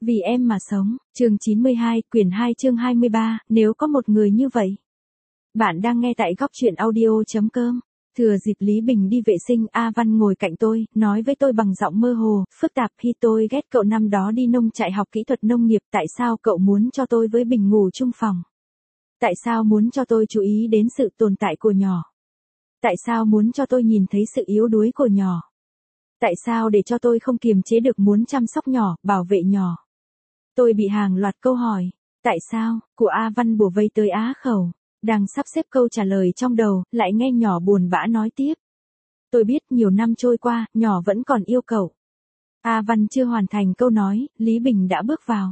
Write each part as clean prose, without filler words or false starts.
Vì em mà sống, chương 92, quyển 2 chương 23, nếu có một người như vậy. Bạn đang nghe tại góc truyện audio.com. Thừa dịp Lý Bình đi vệ sinh, A Văn ngồi cạnh tôi, nói với tôi bằng giọng mơ hồ, phức tạp. Khi tôi ghét cậu năm đó đi nông trại học kỹ thuật nông nghiệp, tại sao cậu muốn cho tôi với Bình ngủ chung phòng? Tại sao muốn cho tôi chú ý đến sự tồn tại của nhỏ? Tại sao muốn cho tôi nhìn thấy sự yếu đuối của nhỏ? Tại sao để cho tôi không kiềm chế được muốn chăm sóc nhỏ, bảo vệ nhỏ? Tôi bị hàng loạt câu hỏi. Tại sao, của A Văn bủa vây tới á khẩu. Đang sắp xếp câu trả lời trong đầu, lại nghe nhỏ buồn bã nói tiếp. Tôi biết nhiều năm trôi qua, nhỏ vẫn còn yêu cậu. A Văn chưa hoàn thành câu nói, Lý Bình đã bước vào.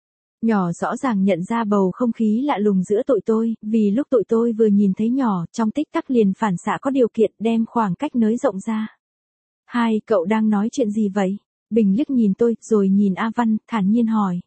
Nhỏ rõ ràng nhận ra bầu không khí lạ lùng giữa tụi tôi, vì lúc tụi tôi vừa nhìn thấy nhỏ, trong tích tắc liền phản xạ có điều kiện đem khoảng cách nới rộng ra. Hai, cậu đang nói chuyện gì vậy? Bình liếc nhìn tôi, rồi nhìn A Văn, thản nhiên hỏi.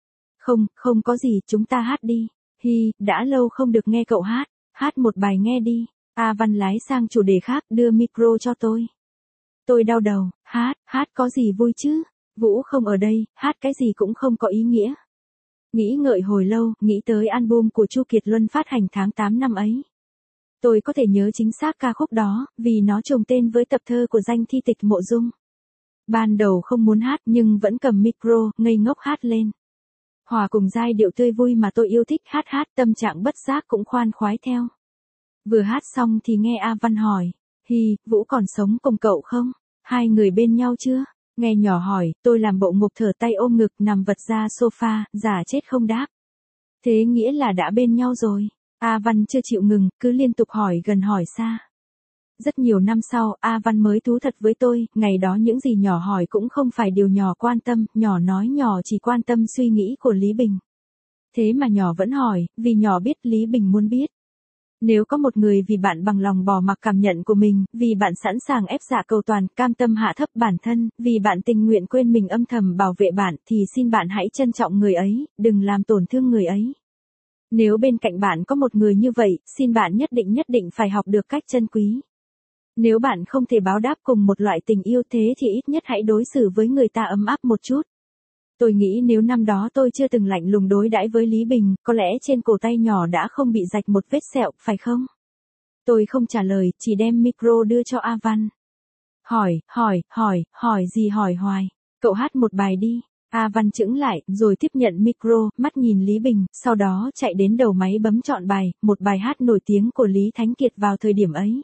Không có gì, chúng ta hát đi. Hi, đã lâu không được nghe cậu hát, hát một bài nghe đi. A Văn lái sang chủ đề khác, đưa micro cho tôi. Tôi đau đầu, hát có gì vui chứ? Vũ không ở đây, hát cái gì cũng không có ý nghĩa. Nghĩ ngợi hồi lâu, nghĩ tới album của Chu Kiệt Luân phát hành tháng 8 năm ấy. Tôi có thể nhớ chính xác ca khúc đó, vì nó trùng tên với tập thơ của danh thi tịch Mộ Dung. Ban đầu không muốn hát nhưng vẫn cầm micro, ngây ngốc hát lên. Hòa cùng giai điệu tươi vui mà tôi yêu thích, hát tâm trạng bất giác cũng khoan khoái theo. Vừa hát xong thì nghe A Văn hỏi, Hi, Vũ còn sống cùng cậu không? Hai người bên nhau chưa? Nghe nhỏ hỏi, tôi làm bộ ngục thở tay ôm ngực nằm vật ra sofa, giả chết không đáp. Thế nghĩa là đã bên nhau rồi. A Văn chưa chịu ngừng, cứ liên tục hỏi gần hỏi xa. Rất nhiều năm sau, A Văn mới thú thật với tôi, ngày đó những gì nhỏ hỏi cũng không phải điều nhỏ quan tâm, nhỏ nói nhỏ chỉ quan tâm suy nghĩ của Lý Bình. Thế mà nhỏ vẫn hỏi, vì nhỏ biết Lý Bình muốn biết. Nếu có một người vì bạn bằng lòng bỏ mặc cảm nhận của mình, vì bạn sẵn sàng ép dạ cầu toàn, cam tâm hạ thấp bản thân, vì bạn tình nguyện quên mình âm thầm bảo vệ bạn, thì xin bạn hãy trân trọng người ấy, đừng làm tổn thương người ấy. Nếu bên cạnh bạn có một người như vậy, xin bạn nhất định phải học được cách trân quý. Nếu bạn không thể báo đáp cùng một loại tình yêu thế thì ít nhất hãy đối xử với người ta ấm áp một chút. Tôi nghĩ nếu năm đó tôi chưa từng lạnh lùng đối đãi với Lý Bình, có lẽ trên cổ tay nhỏ đã không bị rạch một vết sẹo, phải không? Tôi không trả lời, chỉ đem micro đưa cho A Văn. Hỏi gì hỏi hoài. Cậu hát một bài đi. A Văn chững lại, rồi tiếp nhận micro, mắt nhìn Lý Bình, sau đó chạy đến đầu máy bấm chọn bài, một bài hát nổi tiếng của Lý Thánh Kiệt vào thời điểm ấy.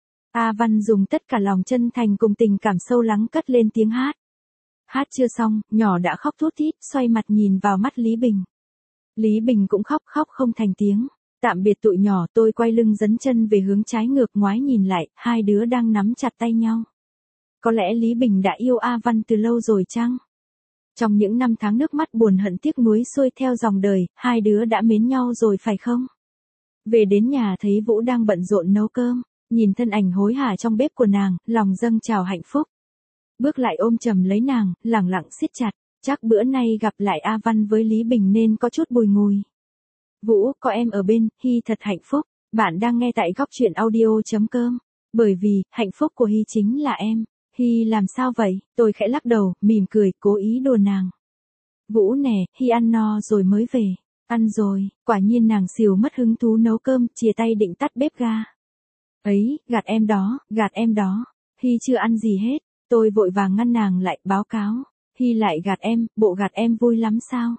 A Văn dùng tất cả lòng chân thành cùng tình cảm sâu lắng cất lên tiếng hát. Hát chưa xong, nhỏ đã khóc thút thít, xoay mặt nhìn vào mắt Lý Bình. Lý Bình cũng khóc không thành tiếng. Tạm biệt tụi nhỏ, tôi quay lưng dấn chân về hướng trái ngược, ngoái nhìn lại, hai đứa đang nắm chặt tay nhau. Có lẽ Lý Bình đã yêu A Văn từ lâu rồi chăng? Trong những năm tháng nước mắt buồn hận tiếc nuối xuôi theo dòng đời, hai đứa đã mến nhau rồi phải không? Về đến nhà thấy Vũ đang bận rộn nấu cơm, nhìn thân ảnh hối hả trong bếp của nàng, lòng dâng trào hạnh phúc. Bước lại ôm chầm lấy nàng, lẳng lặng siết chặt, chắc bữa nay gặp lại A Văn với Lý Bình nên có chút bùi ngùi. Vũ, có em ở bên, Hi thật hạnh phúc. Bạn đang nghe tại góc truyện audio.com. Bởi vì, hạnh phúc của Hi chính là em. Hi làm sao vậy? Tôi khẽ lắc đầu, mỉm cười, cố ý đùa nàng. Vũ nè, Hi ăn no rồi mới về. Ăn rồi, quả nhiên nàng xìu mất hứng thú nấu cơm, chìa tay định tắt bếp ga. Ấy, gạt em đó. Hi chưa ăn gì hết. Tôi vội vàng ngăn nàng lại, báo cáo. Hi lại gạt em, bộ gạt em vui lắm sao?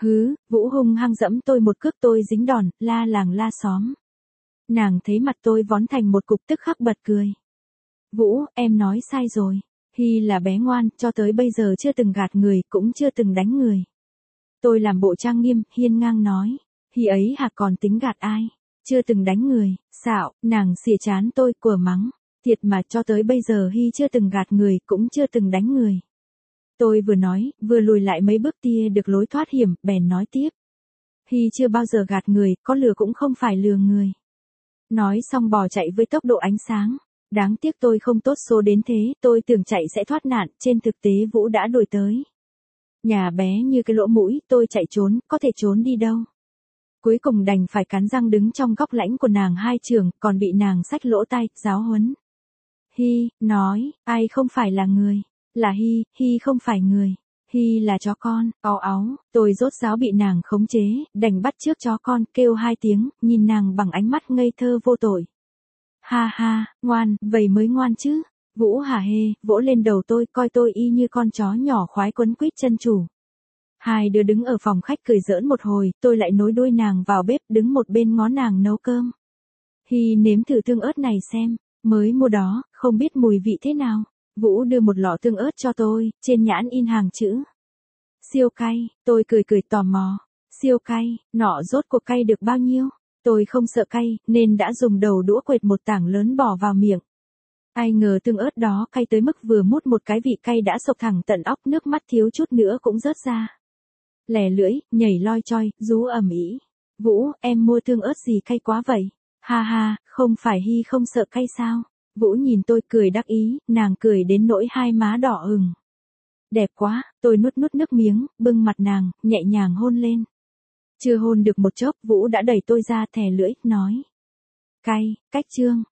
Vũ hung hăng dẫm tôi một cước, tôi dính đòn, la làng la xóm. Nàng thấy mặt tôi vón thành một cục tức khắc bật cười. Vũ, em nói sai rồi. Hi là bé ngoan, cho tới bây giờ chưa từng gạt người, cũng chưa từng đánh người. Tôi làm bộ trang nghiêm, hiên ngang nói. Hi ấy hả, còn tính gạt ai? Chưa từng đánh người, xạo, nàng xỉa chán tôi, của mắng. Thiệt mà, cho tới bây giờ Hi chưa từng gạt người, cũng chưa từng đánh người. Tôi vừa nói, vừa lùi lại mấy bước tia được lối thoát hiểm, bèn nói tiếp. Hi chưa bao giờ gạt người, có lừa cũng không phải lừa người. Nói xong bò chạy với tốc độ ánh sáng. Đáng tiếc tôi không tốt số đến thế, tôi tưởng chạy sẽ thoát nạn, trên thực tế Vũ đã đuổi tới. Nhà bé như cái lỗ mũi, tôi chạy trốn, có thể trốn đi đâu. Cuối cùng đành phải cắn răng đứng trong góc lãnh của nàng hai trường, còn bị nàng xách lỗ tai, giáo huấn. Hi, nói, ai không phải là người, là Hi không phải người. Hi là chó con, ó áo, tôi rốt ráo bị nàng khống chế, đành bắt chước chó con, kêu 2 tiếng, nhìn nàng bằng ánh mắt ngây thơ vô tội. Ha ha, ngoan, vậy mới ngoan chứ. Vũ hả hê, vỗ lên đầu tôi, coi tôi y như con chó nhỏ khoái quấn quýt chân chủ. Hai đứa đứng ở phòng khách cười giỡn một hồi, tôi lại nối đuôi nàng vào bếp, đứng một bên ngó nàng nấu cơm. Hi nếm thử tương ớt này xem, mới mua đó, không biết mùi vị thế nào. Vũ đưa một lọ tương ớt cho tôi, trên nhãn in hàng chữ. Siêu cay, tôi cười cười tò mò. Siêu cay, nọ rốt cuộc cay được bao nhiêu? Tôi không sợ cay, nên đã dùng đầu đũa quệt một tảng lớn bỏ vào miệng. Ai ngờ tương ớt đó cay tới mức vừa mút một cái vị cay đã sộc thẳng tận óc, nước mắt thiếu chút nữa cũng rớt ra. Lè lưỡi, nhảy loi choi, rú ầm ĩ. Vũ, em mua tương ớt gì cay quá vậy? Ha ha, không phải Hi không sợ cay sao? Vũ nhìn tôi cười đắc ý, nàng cười đến nỗi hai má đỏ ửng. Đẹp quá, tôi nuốt nước miếng, bưng mặt nàng, nhẹ nhàng hôn lên. Chưa hôn được một chốc, Vũ đã đẩy tôi ra thè lưỡi, nói. Cay, cách chương.